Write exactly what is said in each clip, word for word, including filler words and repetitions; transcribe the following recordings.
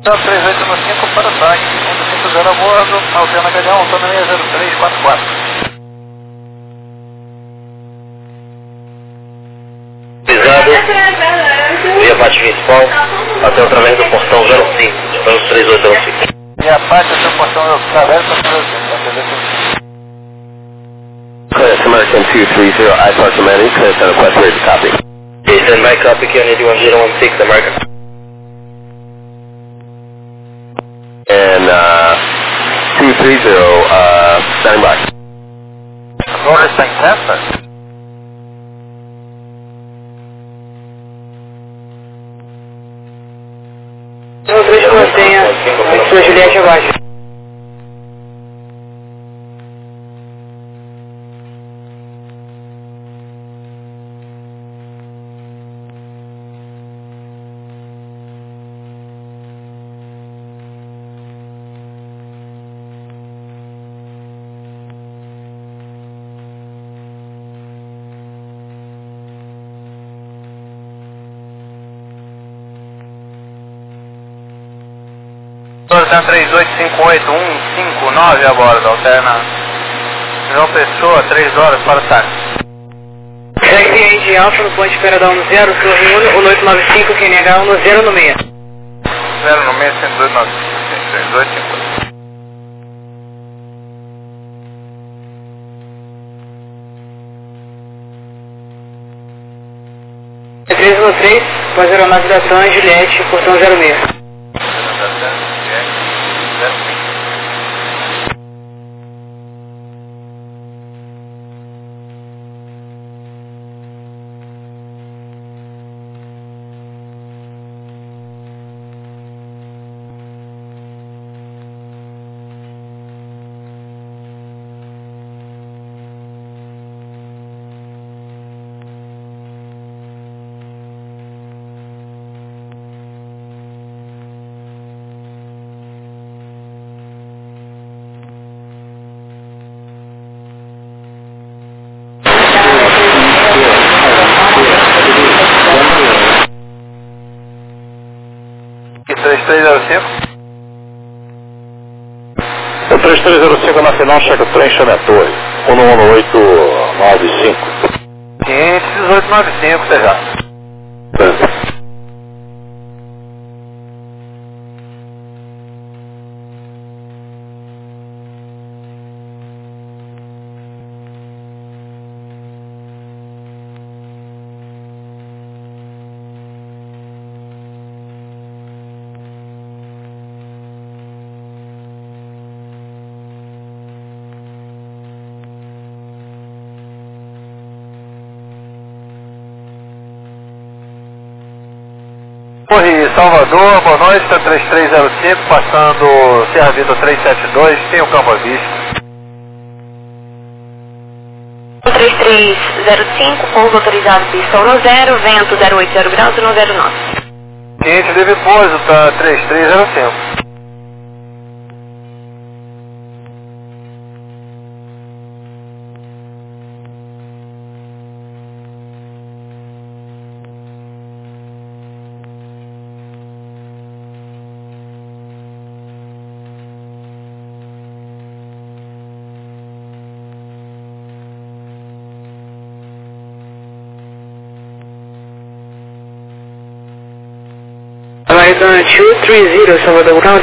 três oito cinco para o saque, um cinco zero a bordo, Altena H um, autonomia zero três quatro quatro. Pisado, via parte principal, até através do portão zero cinco, para três oito zero cinco. E a parte do seu portão através do portão zero cinco, Clear American two three zero, I Park Commanding, clear Center Quest, ready to copy. Okay, stand by, copy, Q N eight one zero one six, American. And, uh, two three zero, uh, standing by. Agora está em testa? Não vejo que mantenha sua Juliette abaixo. três oito cinco oito um cinco nove a bordo, alterna João Pessoa, três horas para o táxi. Segue cliente Alfa no ponto de Peradão no zero, Torre Uno, um oito nove cinco, Q N H um no zero no meio. zero no meio, cento e dois nove três oito cinco oito. três um três, pós aeronave da TAM, Juliette, portão zero seis. três três zero cinco. O três três zero cinco na final, chega o trem, chama a torre. um um oito nove cinco. quinhentos e dezoito nove cinco, até já. Torre Salvador, boa noite, tá três três zero cinco, passando Serra Vitor trezentos e setenta e dois, tem o campo à vista. três três zero cinco, pouso autorizado, pistão no zero, vento zero oito zero graus e no zero nove. Cliente livre pouso, tá três três zero cinco. American two three zero, Salvador ground.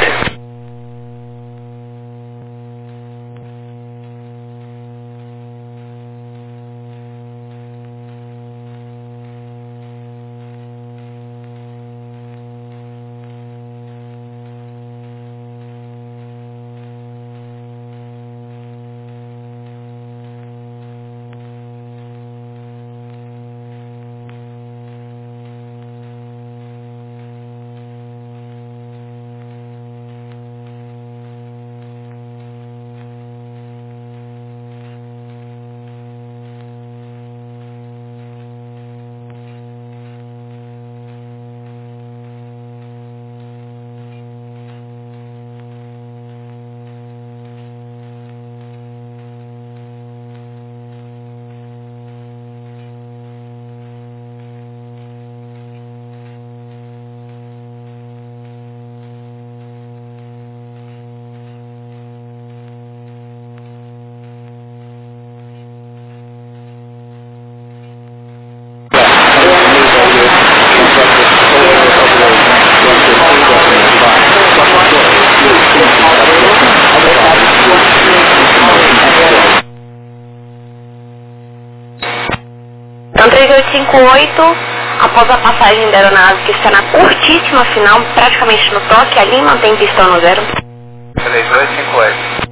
três oito cinco oito, após a passagem da aeronave que está na curtíssima final, praticamente no toque, ali mantém pistão no zero. três oito cinco oito.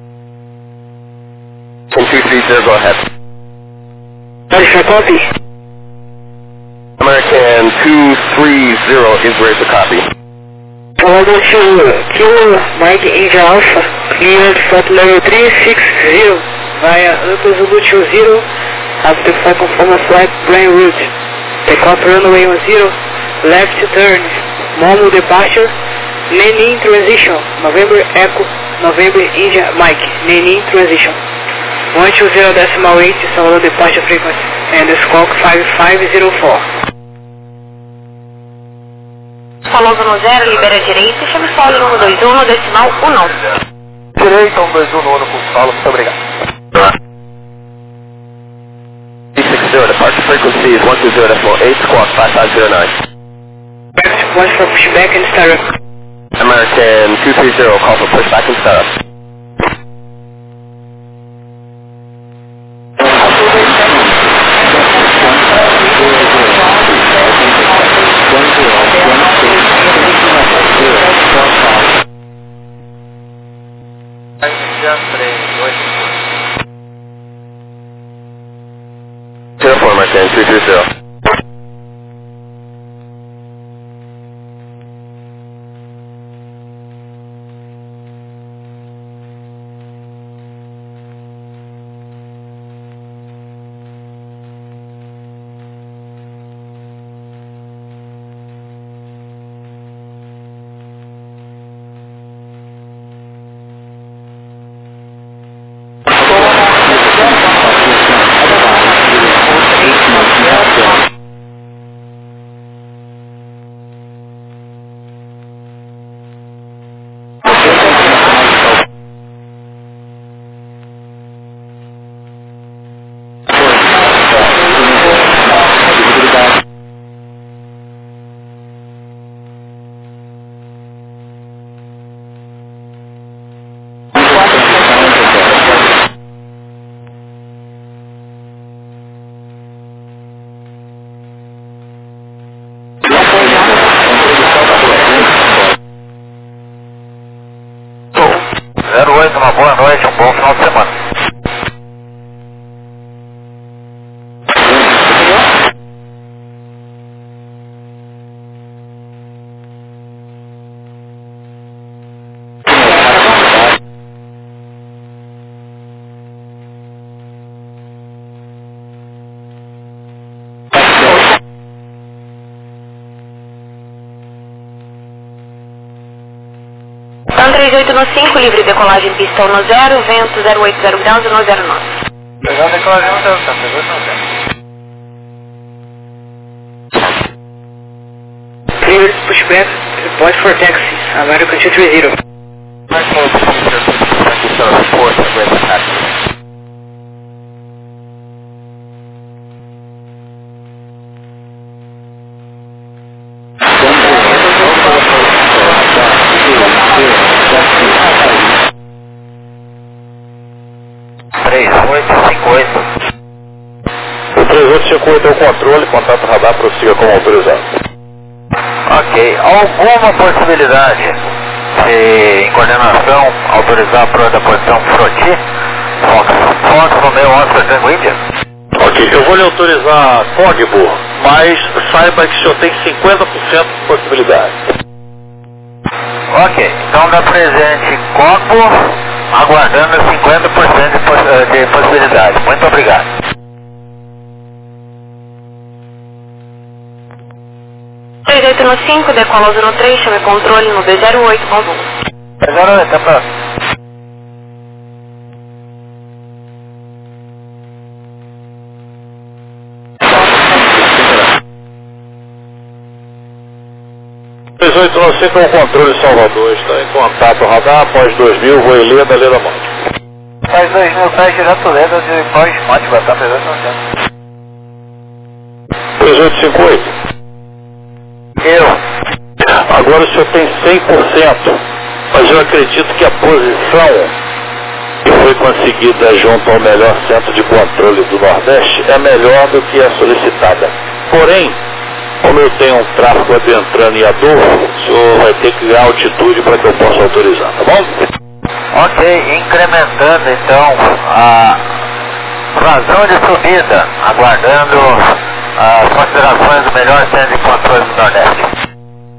One two three zero, go ahead. Alpha copy. American two three zero is ready to copy. Falando to Kilo Mike India Alpha, cleared flight level three six zero via Alpha Zulu two zero, after flight confirm a flight plane route. Takeoff runway one zero, left turn, Momo departure, Nenin transition, November Echo, November India Mike, Nenin transition. one two zero decimal eight, Salvador departure frequency, and squawk five five zero four. Falando no zero, libera direita e chame solo no dois um, decimal um nove. Direita, um dois um no com solo, muito obrigado. three six zero, departure frequency is one two zero decimal eight, squawk five five zero nine. One for pushback and startup. American two three zero, call for pushback and startup. zero four, American two three zero. zero oito, uma boa noite, um bom final de semana. três oito no cinco, livre decolagem pistão no zero, vento zero oito zero graus no zero nove. Legal, decolagem no zero, tá? três oito no zero. Cleared pushback, report for taxi, American two three zero. três oito cinco oito. O três oito cinco oito é o controle, contato radar, prossiga como autorizado. Ok, alguma possibilidade de, em coordenação, autorizar a prova da posição Froti? Fox, Fox Romeo Oscar Tango India? Ok, eu vou lhe autorizar Fogbo, mas saiba que o senhor tem cinquenta por cento de possibilidade. Ok, então dá presente Copo, aguardando cinquenta por cento de, poss de possibilidade. Muito obrigado. três oito no cinco, decola no três, chame controle no dois zero oito, bom voo. Agora até pra... três oito no cinco é o controle Salvador, está em contato radar, após dois mil, vou ler da Leda Monte. Faz dois mil pés direto Leda de pós-monte, vai estar três oito no cinco. três oito cinco oito. Eu. Agora o senhor tem cem por cento, mas eu acredito que a posição que foi foi conseguida junto ao melhor centro de controle do Nordeste é melhor do que a solicitada. Porém, como eu tenho um tráfego adentrando em Adolfo, o senhor vai ter que ganhar altitude para que eu possa autorizar, tá bom? Ok, incrementando então a razão de subida, aguardando as considerações do melhor centro de controle do Nordeste.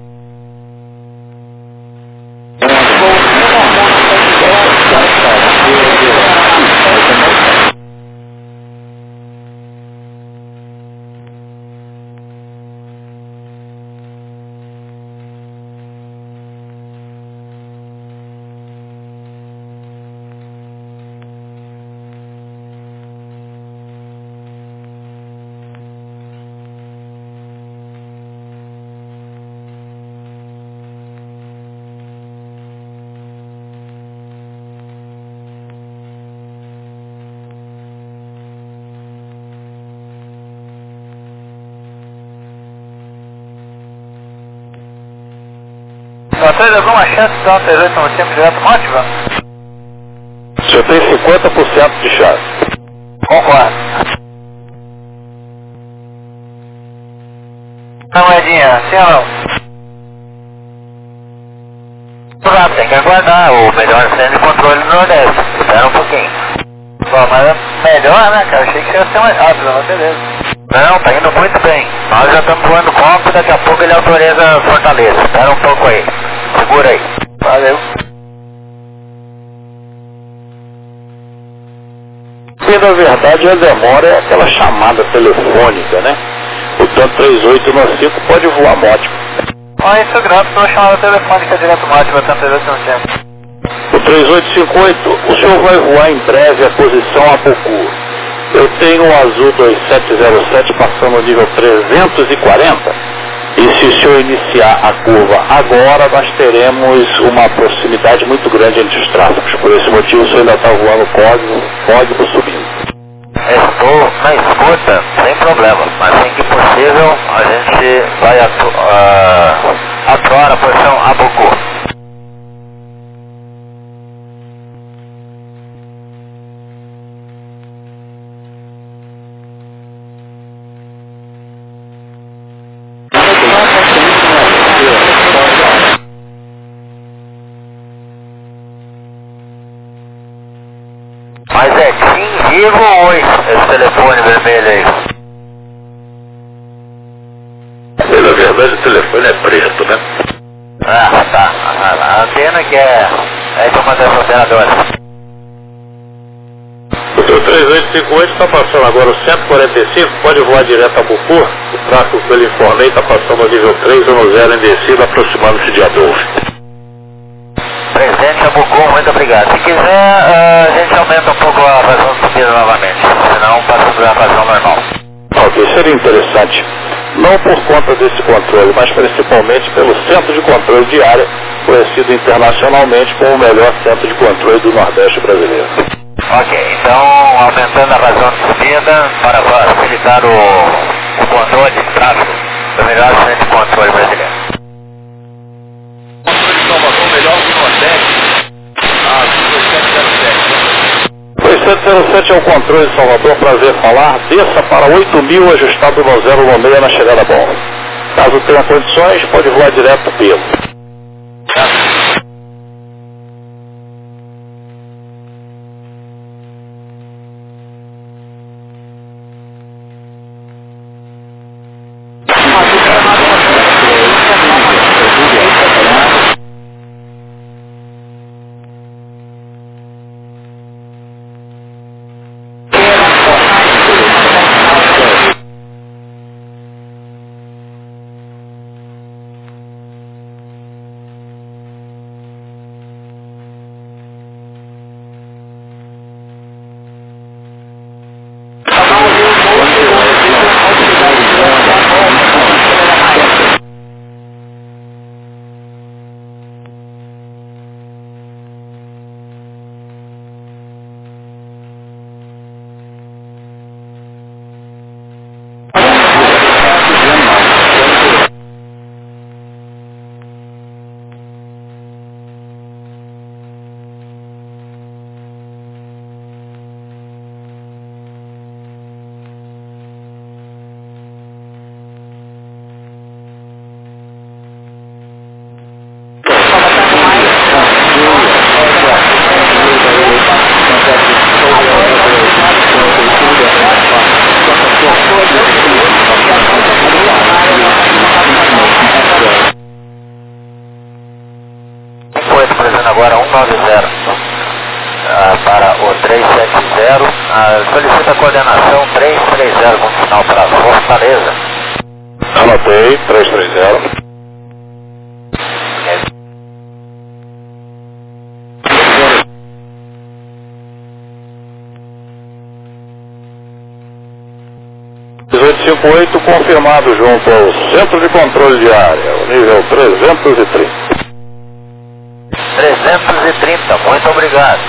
Vocês alguma chance de dar um três oito no tempo direto móvel? O senhor tem cinquenta por cento de chance. Concordo. Uma moedinha, sim ou não? Claro, tem que aguardar o melhor centro de controle do Nordeste. Espera um pouquinho. Bom, mas é melhor, né, cara? Achei que ia ser mais rápido, mas beleza. Não, tá indo muito bem. Nós já estamos voando copo e daqui a pouco ele autoriza a Fortaleza. Espera um pouco aí. Segura aí. Valeu. E na verdade a demora é aquela chamada telefônica, né? O tanto três oito nove cinco pode voar mótico. Ah, isso é grato pela chamada telefônica direto mótico, tanto três oito nove cinco. O três oito cinco oito, o senhor vai voar em breve a posição Apucu. Eu tenho o Azul dois sete zero sete passando no nível trezentos e quarenta. E se o senhor iniciar a curva agora, nós teremos uma proximidade muito grande entre os tráfegos. Por esse motivo, o senhor ainda está voando código, código subindo. Estou na escuta, sem problema. Mas assim que possível, a gente vai atu uh, atuar a posição Apucu. Mas é Tim Vivo ou Oi, esse telefone vermelho aí? Na verdade o telefone é preto, né? Ah, tá. A antena que é, é de uma das operadoras. O seu três oito cinco oito está passando agora o cento e quarenta e cinco, pode voar direto a Bucu. O tráfego que eu lhe informei está passando no nível três ou zero em descida, aproximando-se de Adolfo. Presente a Bucu, muito obrigado. Se quiser, uh, a gente aumenta um pouco a vazão de subida novamente, senão passa para a vazão normal. Ok, seria interessante. Não por conta desse controle, mas principalmente pelo Centro de Controle de Área, conhecido internacionalmente como o melhor centro de controle do Nordeste brasileiro. Ok, então aumentando a vazão de subida para facilitar o, o controle de tráfego do melhor centro de controle brasileiro. Salvador, melhor do Nordeste. Ah, dois sete zero sete. dois sete zero sete é o controle de Salvador, prazer falar. Desça para oito mil, ajustado no zero no meio na chegada bom. Caso tenha condições, pode voar direto pelo. nove zero. Ah, para o três sete zero, ah, solicita a coordenação três três zero com sinal para Fortaleza. Anotei, três três zero. dezoito cinquenta e oito confirmado junto ao centro de controle de área, o nível trezentos e trinta. trezentos e trinta, muito obrigado.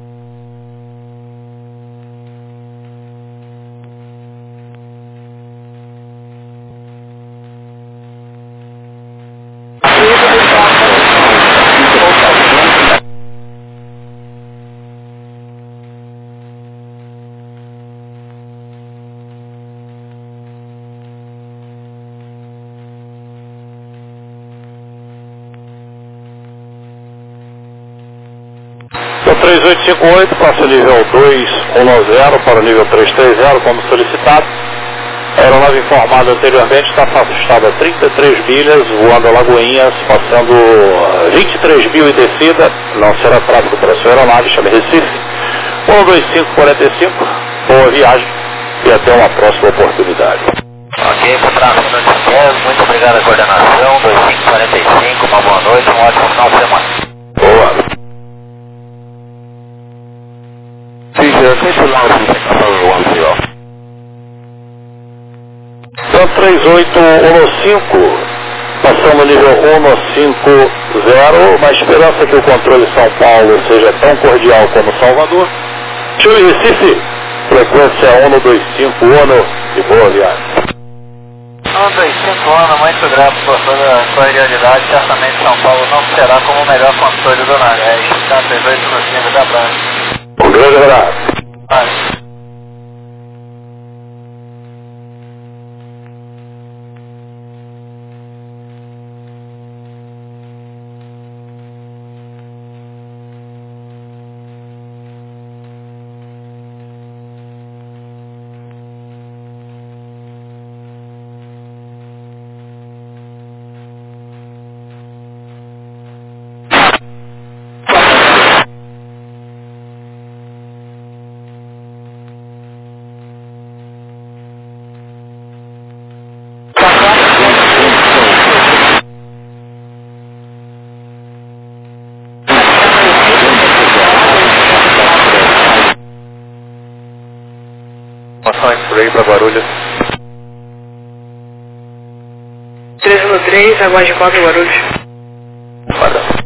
três oito cinco oito, passa o nível dois um zero para o nível três três zero, como solicitado. A aeronave informada anteriormente está afastada a trinta e três milhas, voando a Lagoinhas, passando vinte e três mil e descida, não será tráfego para a sua aeronave, chame Recife. um dois cinco quatro cinco, boa viagem e até uma próxima oportunidade. Ok, para o tráfego no Tiquel, muito obrigado a coordenação, dois cinco quatro cinco, uma boa noite, um ótimo final de semana. Boa. Então três oito um cinco, passando o nível um cinco zero, na esperança que o controle São Paulo seja tão cordial como Salvador. Chile Recife, frequência um dois cinco um, e boa viagem. um dois cinco um, muito grato por toda a cordialidade, certamente São Paulo não será como o melhor controle do Nordeste. Tá, três oito um cinco, da praia. Um grande abraço. Vai. Spray para Guarulhos. três um três, aguarde quatro Guarulhos. Guarda.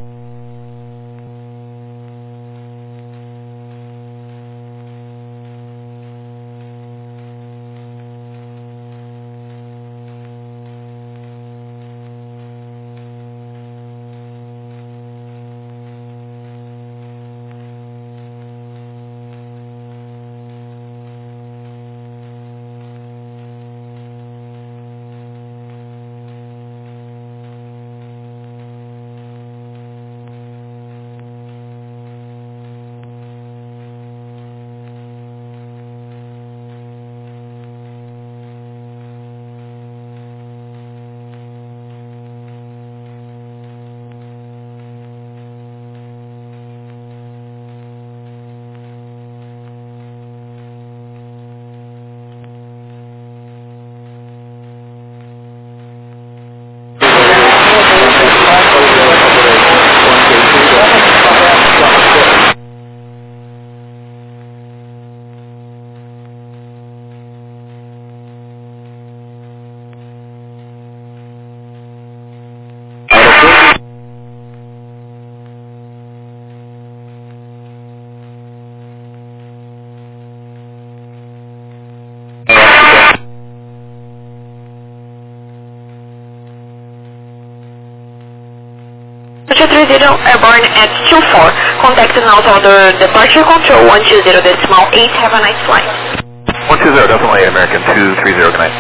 two three zero, airborne at two four. Contact now to order departure control one two zero decimal eight. Have a nice flight. one two zero, definitely American two three zero, good night.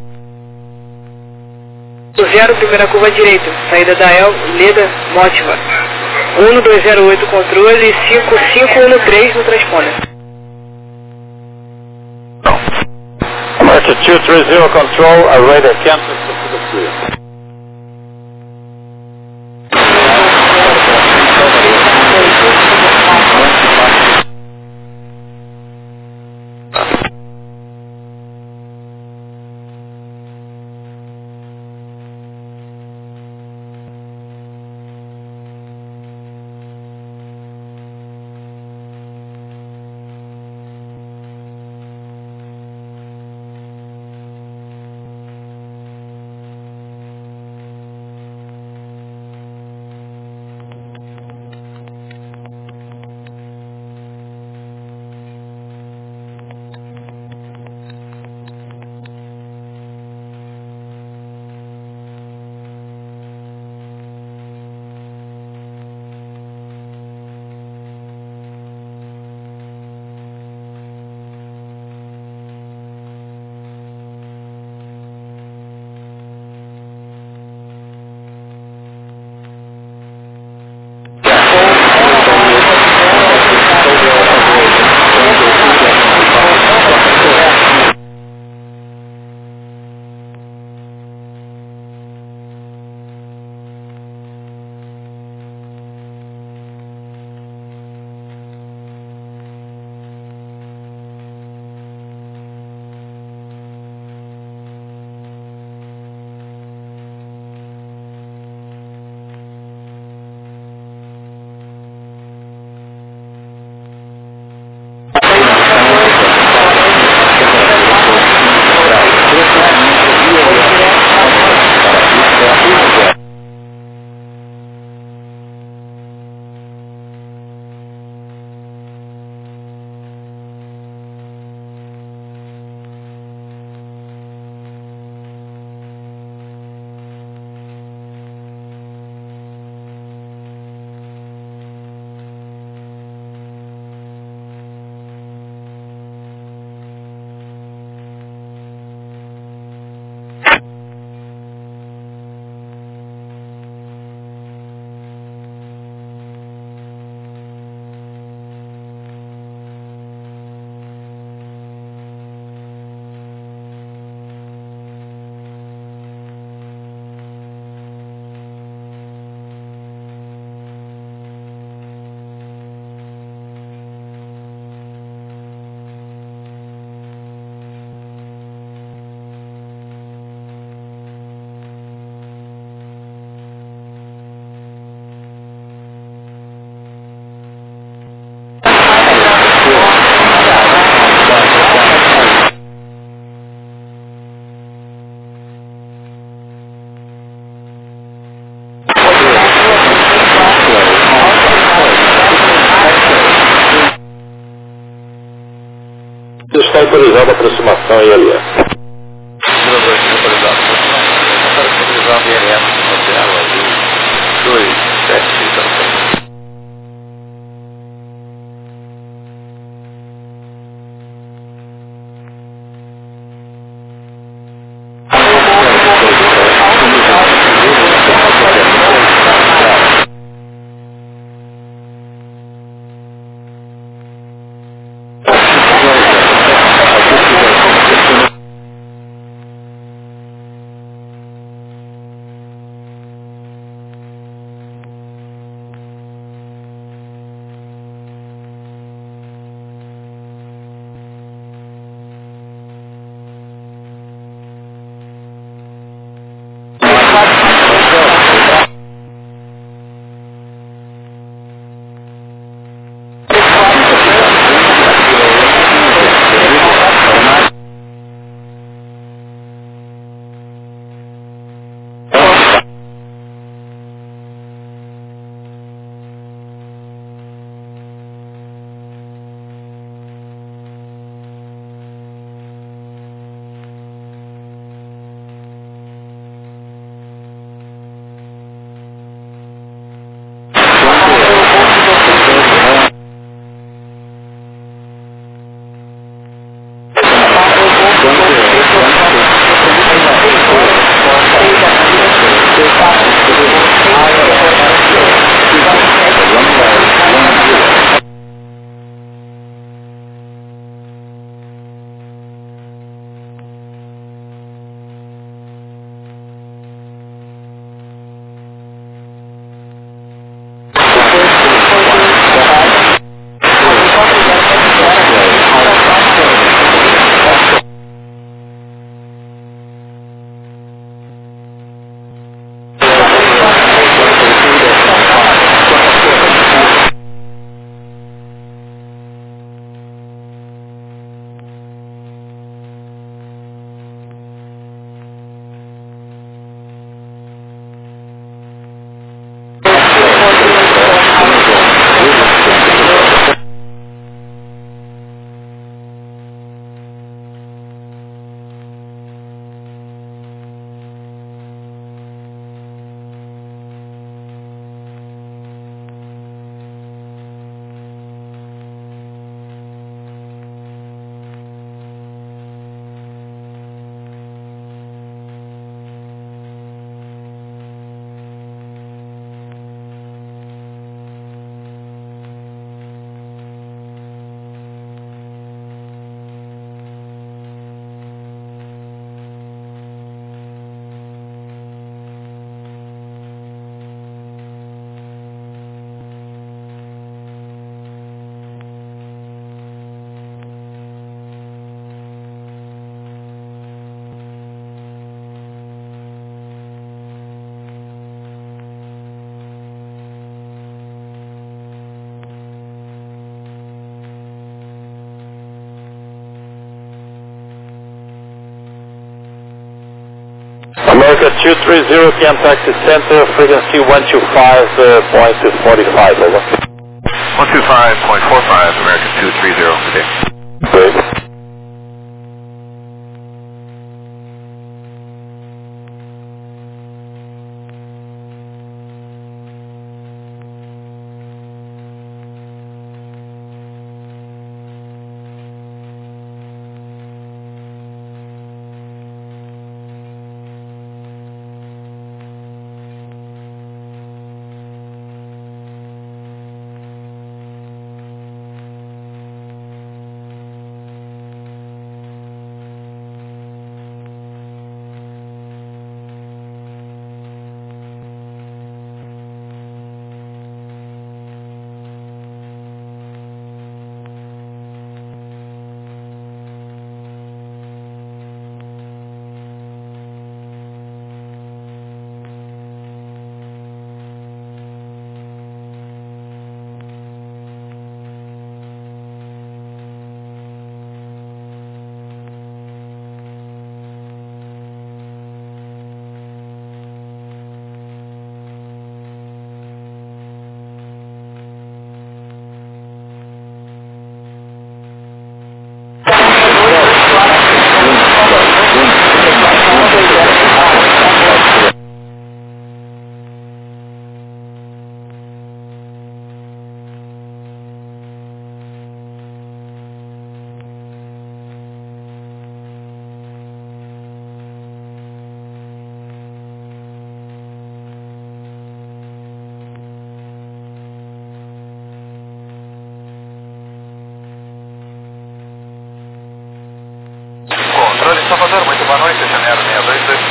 zero, primeira curva direita, saída da El, Leda, Mótiva. um dois zero oito controle, cinco cinco um três no transponder. American two three zero control, array the campus to the clear. autorizado a aproximação I L S. zero dois, autorizado a aproximação. Para autorizar o I L S, hotel ali, dois sete zero seis. America two three zero, P M Taxi Center, frequency one two five point four five, over. one two five point four five, American two three zero, okay. Great.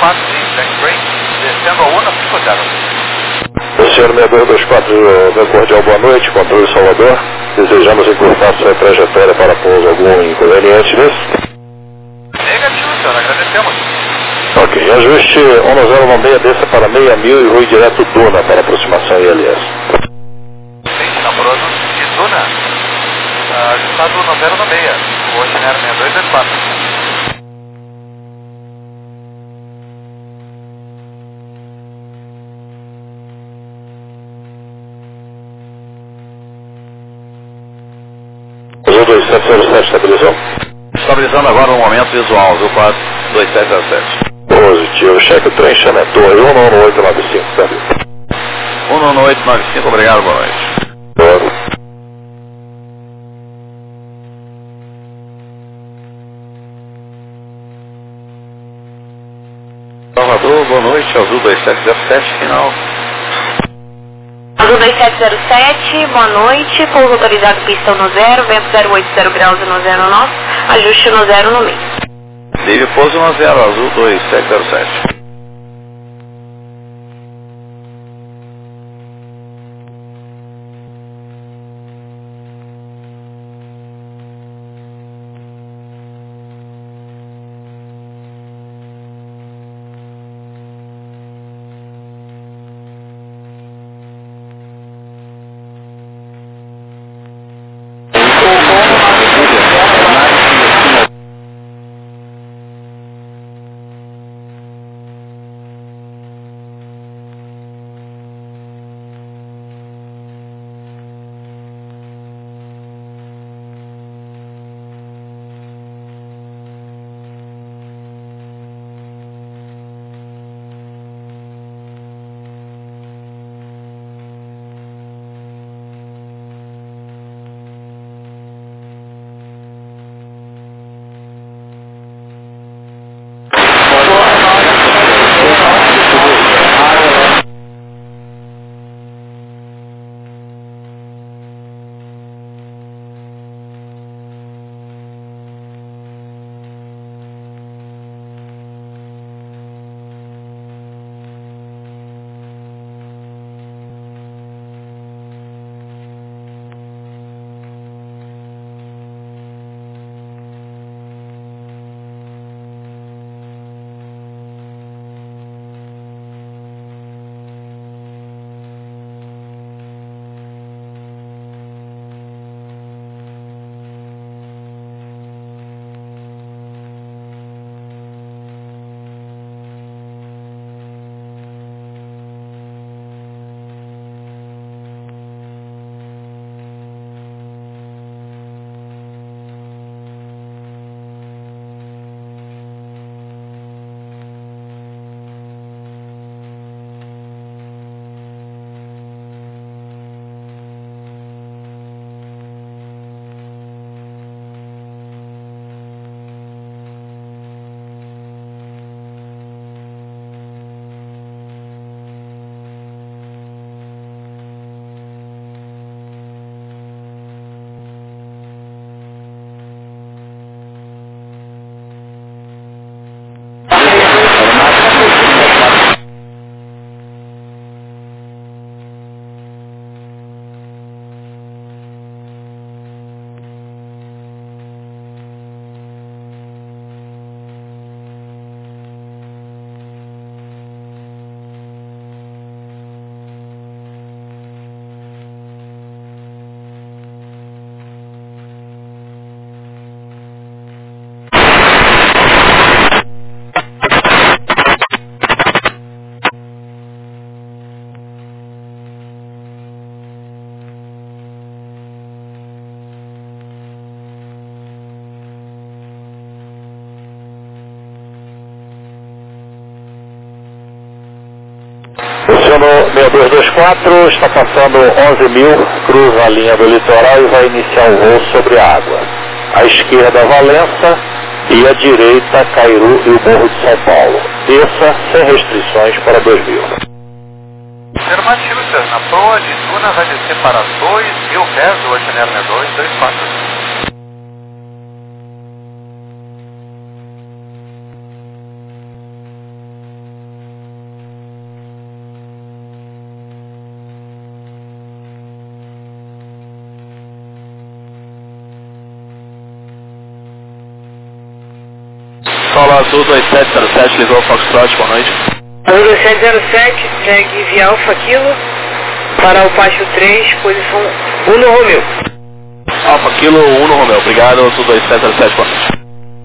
quatro, sim, thanks, great. Descendo a Una, cinco zero. Oceano seis dois dois quatro, meu cordial boa noite, controle Salvador. Desejamos encurtar sua trajetória para pouso. Algum inconveniente nisso? Negativo, senhor, agradecemos. Ok, ajuste um zero um seis, desça para seis mil e rui direto Duna para aproximação I L S. Sim, namoroso de Duna, uh, ajustado um zero um seis, o Oceano seis dois dois quatro. Azul dois sete zero sete estabilizou? Estabilizando agora no momento visual, Azul quatro dois sete zero sete. Positivo, cheque o trem Chametor, um nove oito nove cinco, certo? um nove oito nove cinco, obrigado, boa noite. Boa. Salvador, boa noite, Azul dois sete zero sete, final. Azul dois sete zero sete, boa noite, pouso autorizado pista um zero, vento zero oito zero graus no zero nove, ajuste no zero no meio. Livre pouso um zero, Azul dois sete zero sete. Oceano seis dois dois quatro, está passando onze mil, cruza a linha do litoral e vai iniciar o voo sobre a água. À esquerda, Valença, e à direita, Cairu e o Morro de São Paulo. Desça sem restrições para dois mil. Afirmativo, senhor. Na proa de Duna vai descer para dois mil pés do Oceano seis dois dois quatro. Solo Azul dois sete zero sete, ligou Foxtrot, boa noite. Azul dois sete zero sete, segue via Alfa Kilo para o Pátio três, posição um no Romeu. Alfa Kilo um no Romeu, obrigado, Azul dois sete zero sete, boa noite.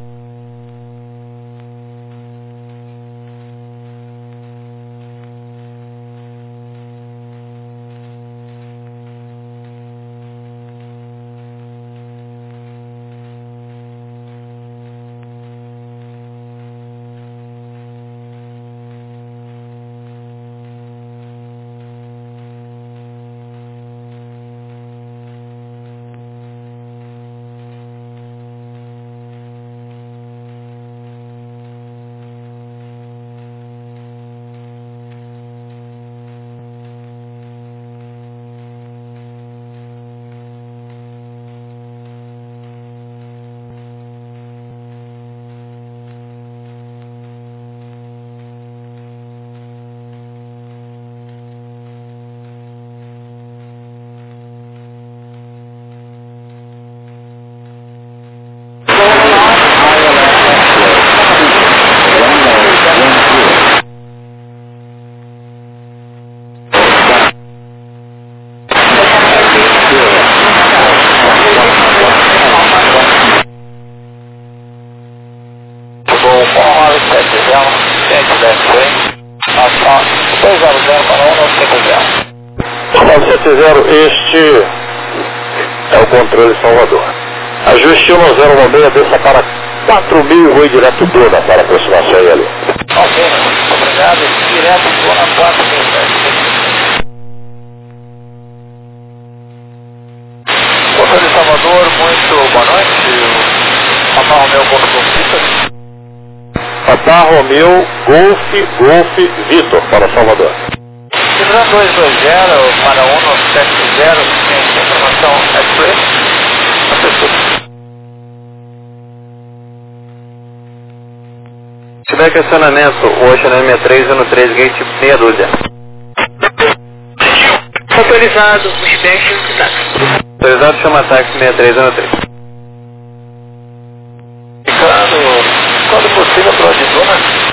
Este é o controle Salvador. Ajuste um zero um seis, desça para quatro mil e vou direto Duna para aproximação aí ali. Ok, obrigado, direto Duna quatro mil. Controle Salvador, muito boa noite. Papá Romeu, Golf Golf Papá Romeu, Golf, Golf, Vitor para Salvador. Cidadão dois dois zero para um nove sete zero, tem informação Express. Se tiver questionamento, o Ocean M três um três Gate meia dúzia. Autorizado, pushback, chama de táxi. Autorizado, chama táxi seis três um três. Ficando, quando possível, para onde Duna?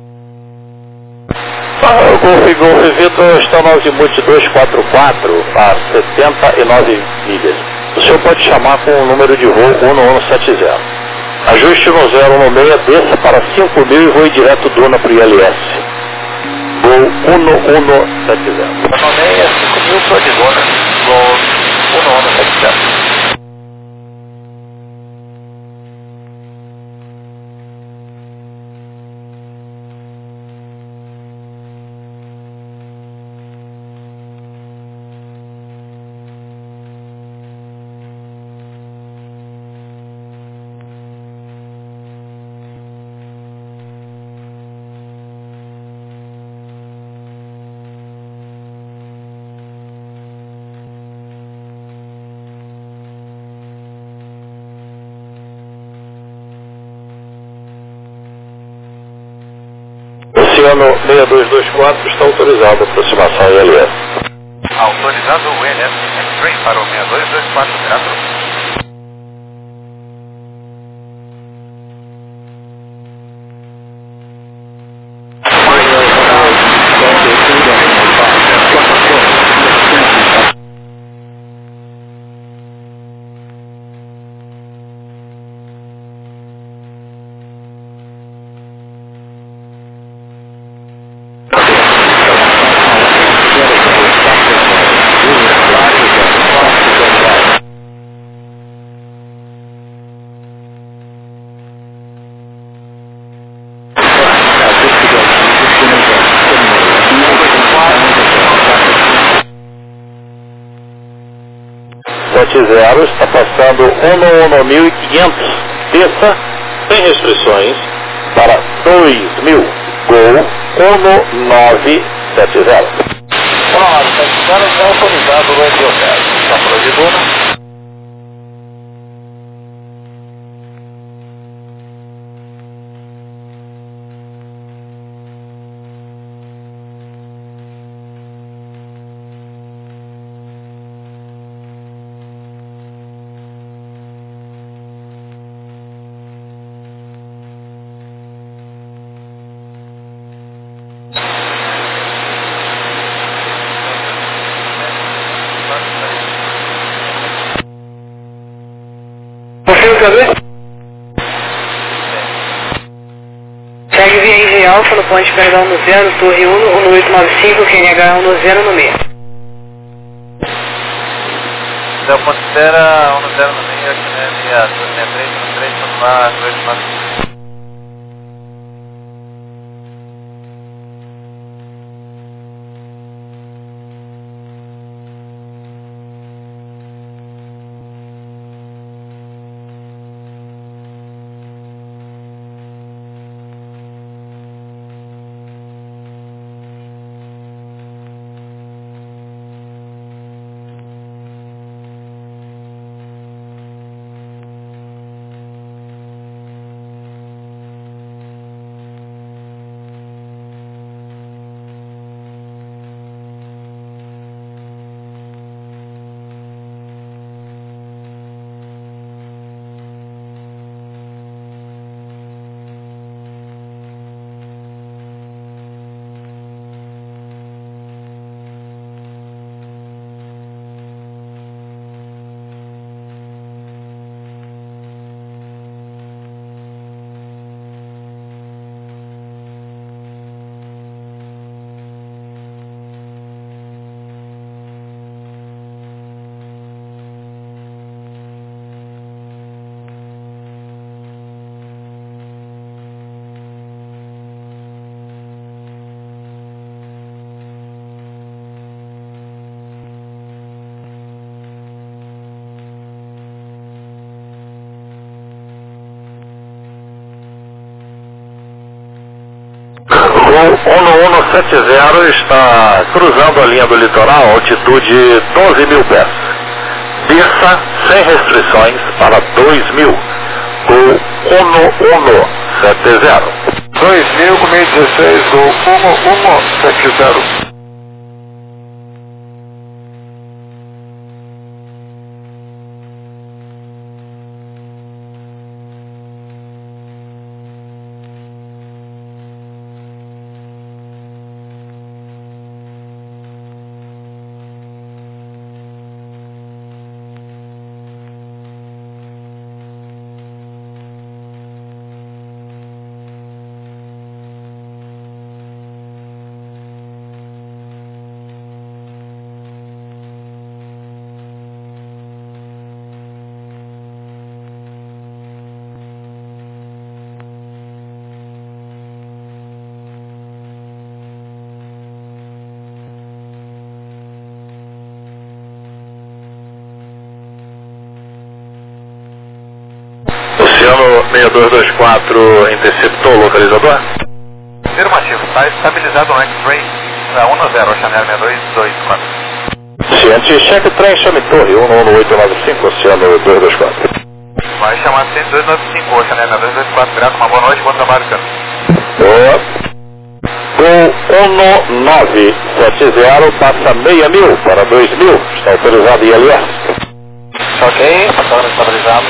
Ah, o Golf, Golf, Vitor está no Azimuth dois quatro quatro a setenta e nove milhas. O senhor pode chamar com o número de voo um um sete zero. Ajuste no zero um seis, desça para cinco mil e voe direto Duna para o I L S. Voo um um sete zero. Nomeia cinco mil para de Duna, voo um um sete zero. Oceano seis dois dois quatro está autorizado a aproximação I L S. Autorizado o I L S X-Ray para o seis dois dois quatro quatro. sete zero está passando um um mil e quinhentos, desça, sem restrições, para dois mil, Gol um nove sete zero. Olá, sete zero é autorizado o Red Hotel. Está por de Duna. saber? Segue via Engie Alfa no ponte Perdão no zero, Torre um, um oito nove cinco, Q N H um no zero no meio. Então, considera um no zero no meio, aqui né, via Torre três no três, vamos lá, dois nove cinco. O um um sete zero está cruzando a linha do litoral, altitude doze mil pés. Desça sem restrições para dois mil. O um um sete zero. dois mil com mil e dezesseis, o um um sete zero. Oceano seis dois dois quatro interceptou o localizador? Afirmativo, está estabilizado no X-Ray para um zero, Oceano seis dois dois quatro. Ciente, cheque trem, chame torre um um oito nove cinco, Oceano dois dois quatro. Vai chamar cento e dois nove cinco, Oceano seis dois dois quatro, grato, uma boa noite, bom trabalho, cara. Boa. O um nove sete zero passa meia mil para dois mil, está autorizado I L S. Ok, passando estabilizado,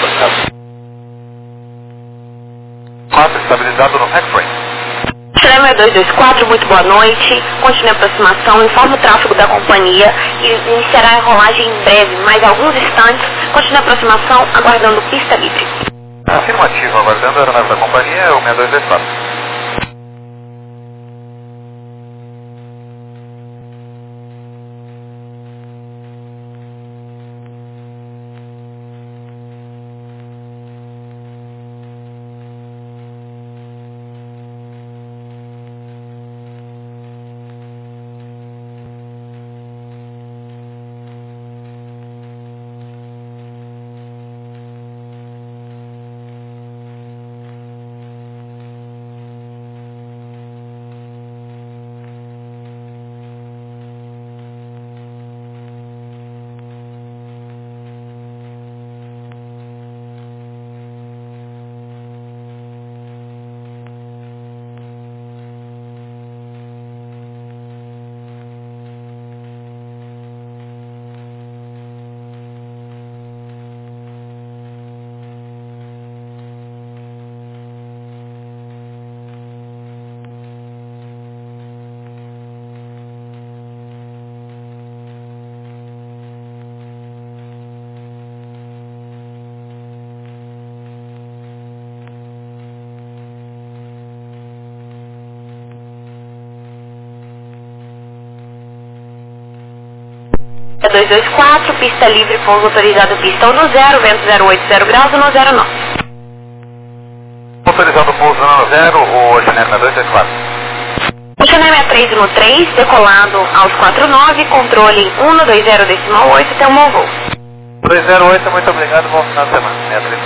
quatro estabilizado no X-Ray. seis dois dois quatro, muito boa noite. Continue a aproximação, informa o tráfego da companhia e iniciará a enrolagem em breve, mais alguns instantes. Continue a aproximação, aguardando pista livre. Afirmativo, aguardando a aeronave da companhia, o seis dois dois quatro. dois dois quatro, pista livre, pouso autorizado, pista um no zero, vento zero oito zero graus, um no zero nove. Autorizado pouso no zero, o Oceanet dois dois quatro. Oceanet três no três, decolado aos quatro nove, controle um no dois zero decimal oito, até o meu voo. dois zero oito, muito obrigado, bom final de semana. sessenta e três.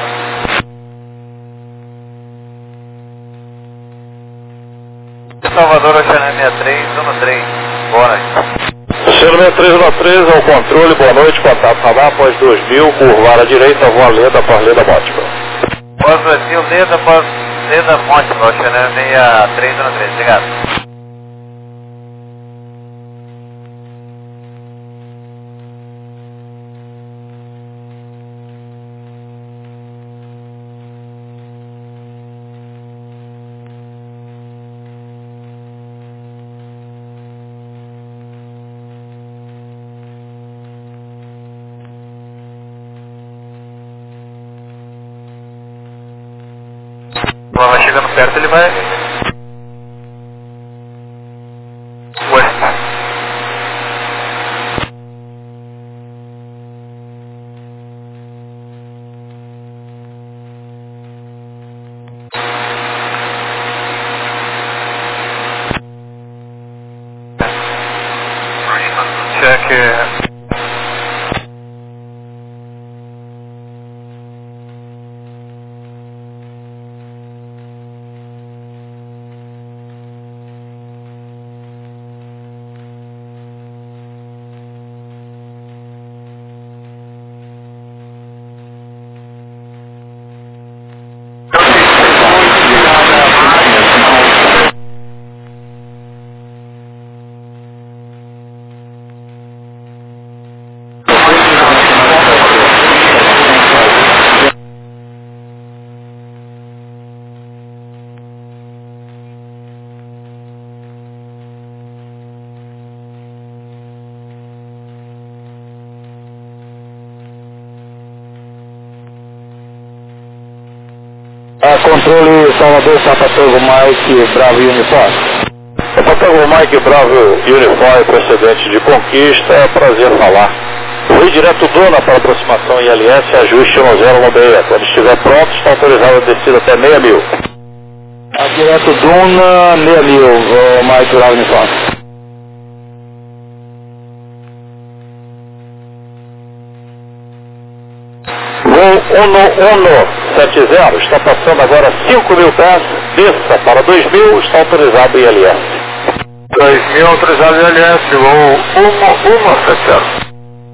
Salvador, Oceanet sessenta e três, um no três, boa noite. Oceano três um três ao controle, boa noite, contato radar após dois mil, curvar à direita, voa leda, após leda mótica. Após dois mil, leda, após leda mótica, Oceanet sessenta e três, um no três, obrigado. Quando vai chegando perto, ele vai... Ué. Check... A controle Salvador, Sapatogo, Mike, Bravo Uniforme. Sapatogo, Mike, Bravo Uniforme, procedente de Conquista, é prazer falar. Rio direto Dona para aproximação I L S, ajuste um zero no meia. Quando estiver pronto, está autorizado a descida até meia mil. A direto Dona, meia mil, o Mike, Bravo Uniforme. Voo um um sete zero, está passando agora cinco mil pés, desça para dois mil, está autorizado I L S. dois mil autorizado I L S, voo um um sete zero.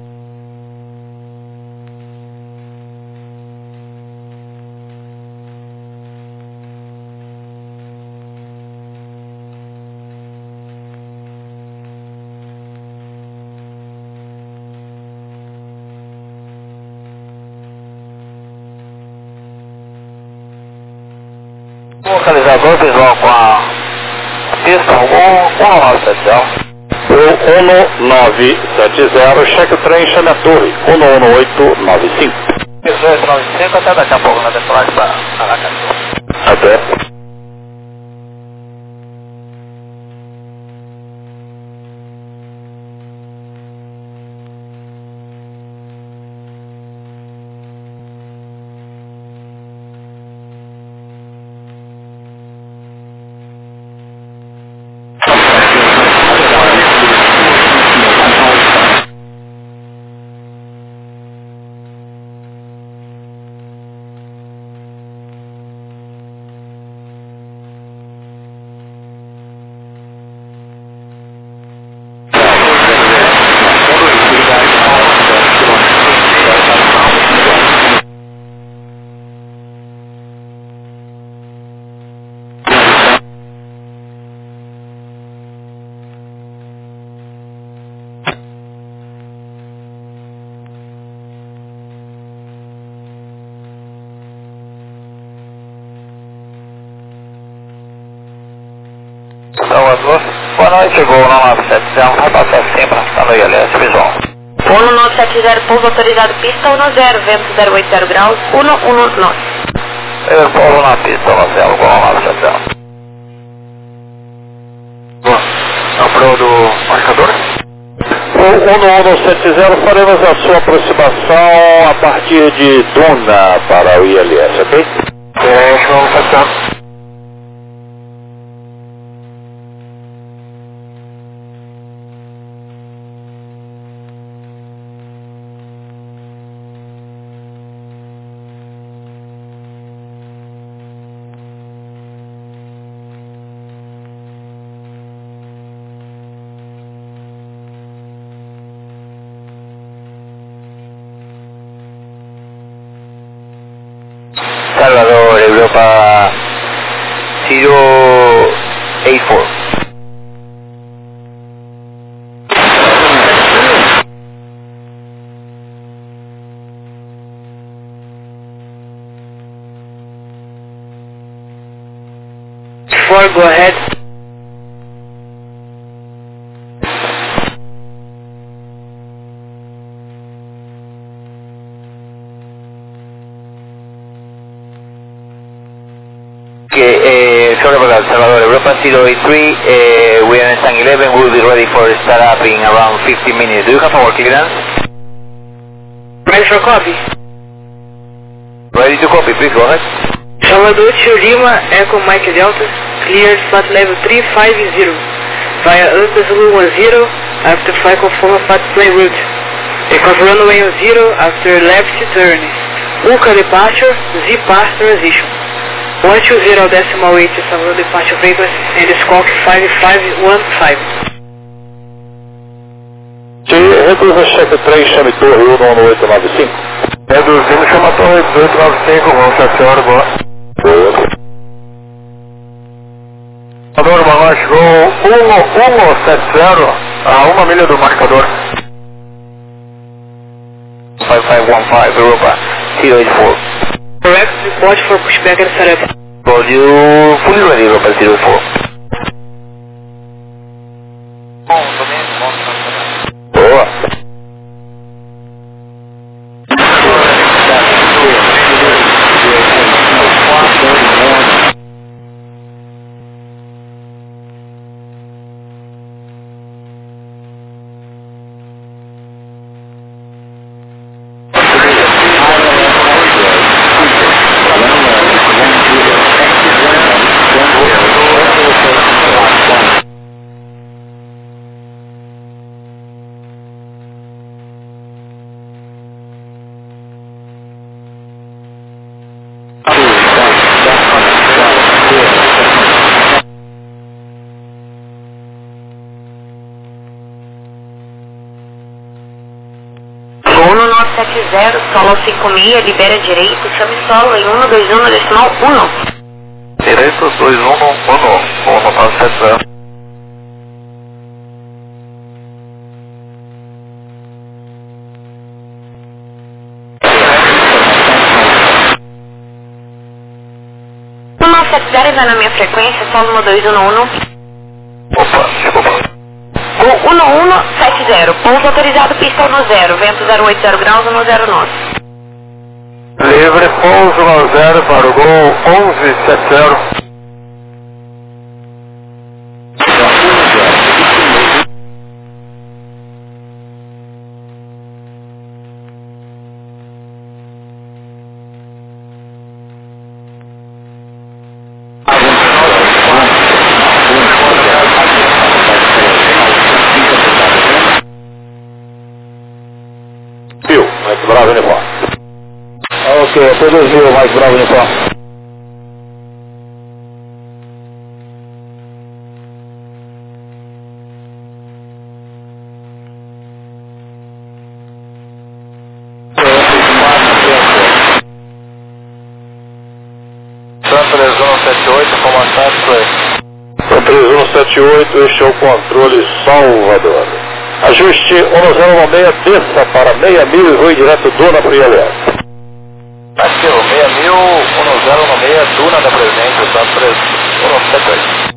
Localizador visual com a pista um um nove sete zero. um nove sete zero, cheque o trem, chame a torre, um um oito nove cinco. dezoito nove cinco, até daqui a pouco na decolagem para Aracaju. Até. Salvador, boa noite, voo um nove sete zero, vai passar sempre na no I L S visual. um nove sete zero, pouso autorizado, pista um no zero, vento zero oito zero graus, um um nove. Eu vou na pista, um zero, voo um nove sete zero. Bom, é o pro do marcador? um um sete zero, faremos a sua aproximação a partir de Duna para o I L S, ok? É, vamos passar. Salvador, Europa zero eight four. Four, go ahead. Okay, uh, sorry about that, Salvador, Europa zero eight three, uh, we are in San eleven, we'll be ready for startup in around fifteen minutes. Do you have our clearance? Ready for copy. Ready to copy, please go ahead. Salvador to Lima, Echo Mike Delta, cleared flight level three five zero, via Alpha Zulu one zero, after flight confirm flight plane route. Takeoff runway on zero, after left turn. Uca departure, Z pass transition. one two zero decimal eight, Salvador departure vehicles, and Squawk five five one five. Reduza chefe três, chame torre um um oito nove cinco. Reduzindo, chama torre oito nove cinco, vamos estacionar, boa. Salvador, Manoel, chegou um um sete zero, a uma milha do marcador. five five one five, Europa zero eight four. Correct, report for pushback and setup. Roll you fully ready, Europa zero four. Boa. sete zero, solo cinco seis, libera direito, chame solo em um dois um, decimal um. Direito dois um um, vou notar sete zero. um sete zero vai na minha frequência, solo um dois um um. Opa, desculpa. O um um sete zero, pouso autorizado, pista no zero, vento zero oito zero graus, no zero nove. Livre, pouso no zero para o gol onze sete zero. Mike Bravo uniforme. Ok, produziu Mike Bravo uniforme. São três um sete oito, comandante Play. São três um sete oito, este é o controle Salvador. Ajuste um zero um seis, desça para meia mil e voe direto Duna para o I L S. Aqui, o meia mil, um zero um seis, Duna da presente, tá três um sete oito.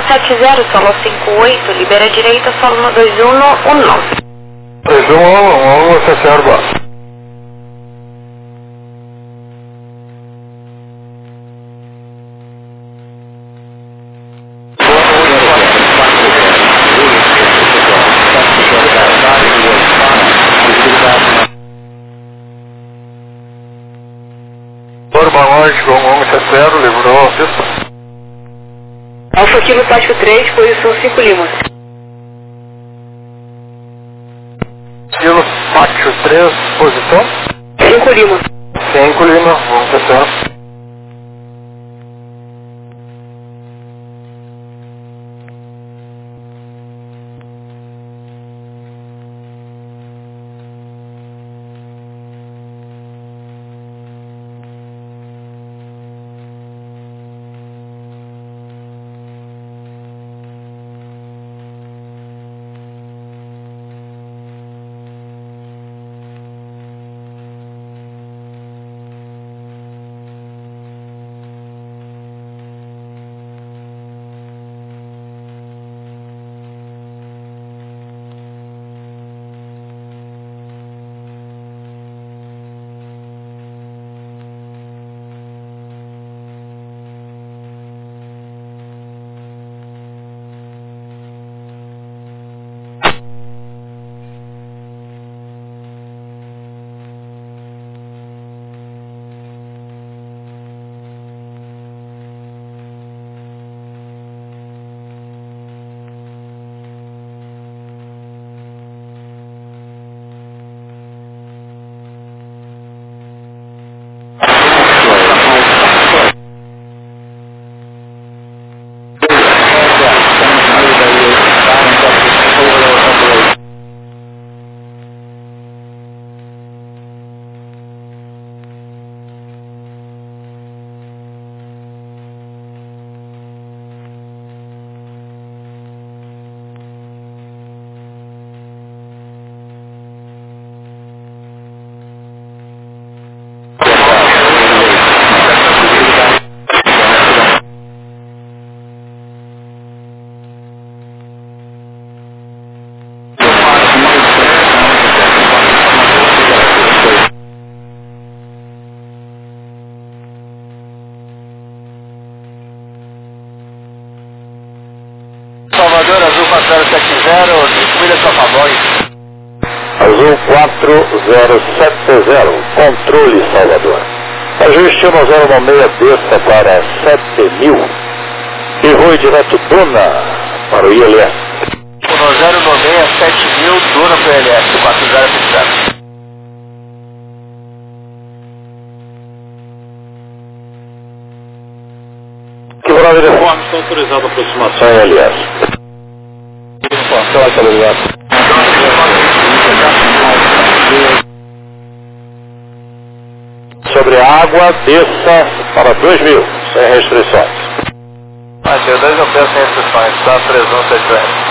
sete zero, solo cinco oito, libera a direita, solo um dois um, um nove. dois um um, um, C C R Boa. Lógico, um C C R, livrou a pista. Alfa Kilo Tático três, posição cinco Lima. Kilo Tático três, posição? cinco Lima. cinco Lima, um C C R. Salvador, Azul quatro zero sete zero, descuida sua favorita. Azul quatro zero sete zero, controle Salvador. Ajuste um zero nove seis, desça para sete mil. E Rui direto Duna para o I L S. um zero nove seis, sete mil, Duna para o I L S, quatro zero sete zero. Quebrada de forma, está autorizada a aproximação em L S. Informação atualizada. Sobre a água, desça para dois mil, sem restrições. Ah, tem dois não tem sem restrições, tá? três um sete zero.